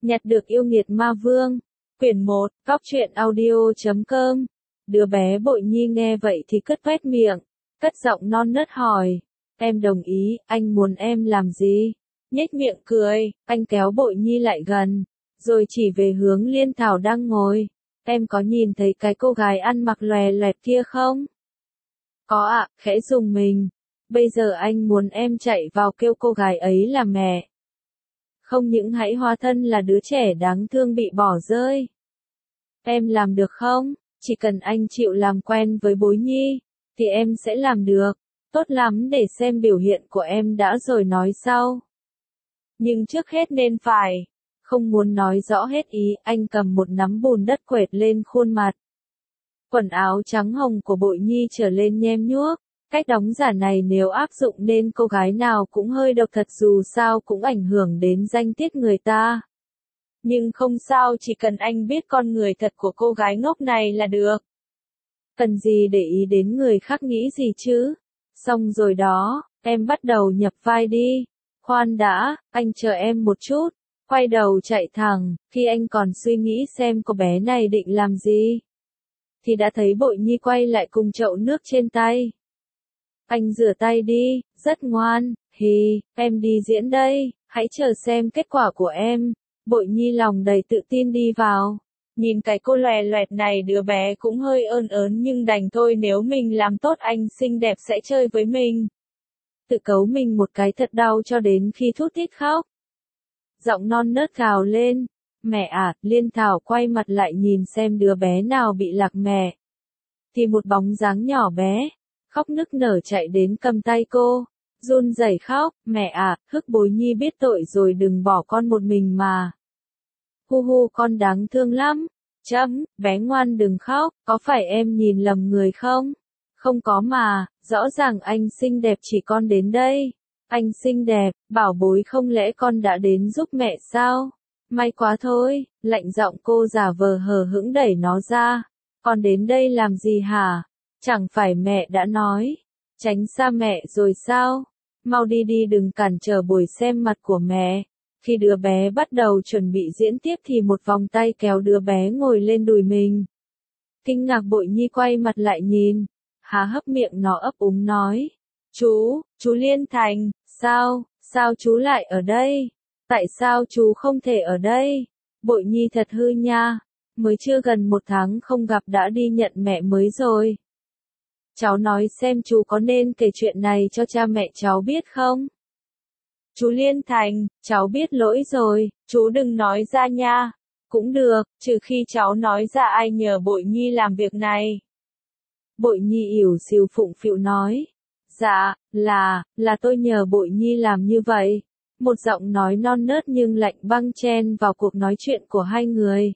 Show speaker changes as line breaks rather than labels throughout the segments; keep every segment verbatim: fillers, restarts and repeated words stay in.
Nhặt được yêu nghiệt ma vương. Quyển một, Cóc truyện audio chấm com. Đứa bé Bội Nhi nghe vậy thì cất toét miệng, cất giọng non nớt hỏi. Em đồng ý, anh muốn em làm gì? Nhếch miệng cười, anh kéo Bội Nhi lại gần, rồi chỉ về hướng Liên Thảo đang ngồi. Em có nhìn thấy cái cô gái ăn mặc lòe loẹt kia không? Có ạ, khẽ rùng mình. Bây giờ anh muốn em chạy vào kêu cô gái ấy là mẹ. Không những hãy hóa thân là đứa trẻ đáng thương bị bỏ rơi. Em làm được không? Chỉ cần anh chịu làm quen với Bối Nhi, thì em sẽ làm được. Tốt lắm, để xem biểu hiện của em đã rồi nói sau. Nhưng trước hết nên phải. Không muốn nói rõ hết ý, anh cầm một nắm bùn đất quệt lên khuôn mặt. Quần áo trắng hồng của Bội Nhi trở lên nhem nhuốc. Cách đóng giả này nếu áp dụng nên cô gái nào cũng hơi độc thật, dù sao cũng ảnh hưởng đến danh tiết người ta. Nhưng không sao, chỉ cần anh biết con người thật của cô gái ngốc này là được. Cần gì để ý đến người khác nghĩ gì chứ? Xong rồi đó, em bắt đầu nhập vai đi. Khoan đã, anh chờ em một chút. Quay đầu chạy thẳng, khi anh còn suy nghĩ xem cô bé này định làm gì, thì đã thấy Bội Nhi quay lại cùng chậu nước trên tay. Anh rửa tay đi, rất ngoan, hì, em đi diễn đây, hãy chờ xem kết quả của em. Bội Nhi lòng đầy tự tin đi vào. Nhìn cái cô lòe loẹt này, đứa bé cũng hơi ơn ớn nhưng đành thôi, nếu mình làm tốt anh xinh đẹp sẽ chơi với mình. Tự cấu mình một cái thật đau cho đến khi thút thít khóc. Giọng non nớt gào lên. Mẹ à, Liên Thảo quay mặt lại nhìn xem đứa bé nào bị lạc mẹ. Thì một bóng dáng nhỏ bé, khóc nức nở chạy đến cầm tay cô, run rẩy khóc. Mẹ à, Hức Bối Nhi biết tội rồi, đừng bỏ con một mình mà. Hu hu, con đáng thương lắm. Chấm, bé ngoan đừng khóc, có phải em nhìn lầm người không? Không có mà, rõ ràng anh xinh đẹp, chỉ con đến đây. Anh xinh đẹp, bảo bối, không lẽ con đã đến giúp mẹ sao? May quá thôi. Lạnh giọng cô giả vờ hờ hững đẩy nó ra. Con đến đây làm gì hả? Chẳng phải mẹ đã nói, tránh xa mẹ rồi sao? Mau đi đi, đừng cản trở buổi xem mặt của mẹ. Khi đứa bé bắt đầu chuẩn bị diễn tiếp thì một vòng tay kéo đứa bé ngồi lên đùi mình. Kinh ngạc Bội Nhi quay mặt lại nhìn, há hốc miệng nó ấp úng nói. Chú, chú Liên Thành, sao, sao chú lại ở đây? Tại sao chú không thể ở đây? Bội Nhi thật hư nha, mới chưa gần một tháng không gặp đã đi nhận mẹ mới rồi. Cháu nói xem chú có nên kể chuyện này cho cha mẹ cháu biết không? Chú Liên Thành, cháu biết lỗi rồi, chú đừng nói ra nha. Cũng được, trừ khi cháu nói ra ai nhờ Bội Nhi làm việc này. Bội Nhi ỉu xìu phụng phịu nói. Dạ, là, là tôi nhờ Bội Nhi làm như vậy. Một giọng nói non nớt nhưng lạnh băng chen vào cuộc nói chuyện của hai người.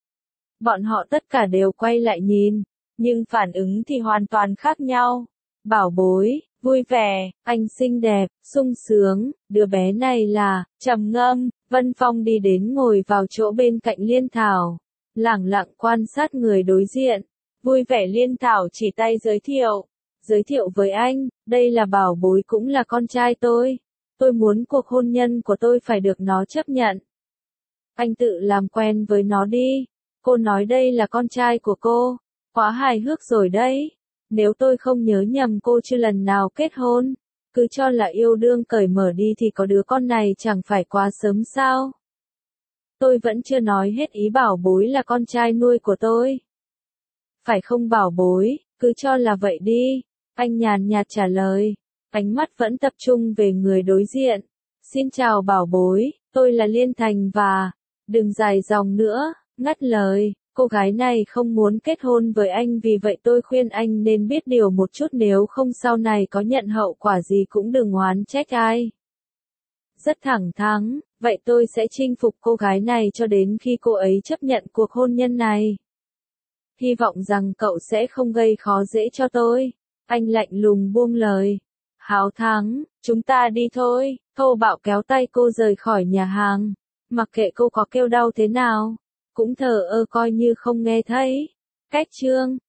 Bọn họ tất cả đều quay lại nhìn, nhưng phản ứng thì hoàn toàn khác nhau. Bảo bối, vui vẻ, anh xinh đẹp, sung sướng, đứa bé này là, trầm ngâm. Vân Phong đi đến ngồi vào chỗ bên cạnh Liên Thảo, lẳng lặng quan sát người đối diện. Vui vẻ Liên Thảo chỉ tay giới thiệu, giới thiệu với anh, đây là Bảo bối, cũng là con trai tôi. Tôi muốn cuộc hôn nhân của tôi phải được nó chấp nhận. Anh tự làm quen với nó đi. Cô nói đây là con trai của cô, quá hài hước rồi đấy. Nếu tôi không nhớ nhầm cô chưa lần nào kết hôn, cứ cho là yêu đương cởi mở đi thì có đứa con này chẳng phải quá sớm sao? Tôi vẫn chưa nói hết ý, Bảo bối là con trai nuôi của tôi. Phải không Bảo bối, cứ cho là vậy đi. Anh nhàn nhạt trả lời, ánh mắt vẫn tập trung về người đối diện. Xin chào Bảo bối, tôi là Liên Thành và... Đừng dài dòng nữa, ngắt lời. Cô gái này không muốn kết hôn với anh, vì vậy tôi khuyên anh nên biết điều một chút, nếu không sau này có nhận hậu quả gì cũng đừng oán trách ai. Rất thẳng thắn, vậy tôi sẽ chinh phục cô gái này cho đến khi cô ấy chấp nhận cuộc hôn nhân này. Hy vọng rằng cậu sẽ không gây khó dễ cho tôi. Anh lạnh lùng buông lời. Háo thắng, chúng ta đi thôi. Thô bạo kéo tay cô rời khỏi nhà hàng. Mặc kệ cô có kêu đau thế nào, cũng thờ ơ coi như không nghe thấy. Cách chương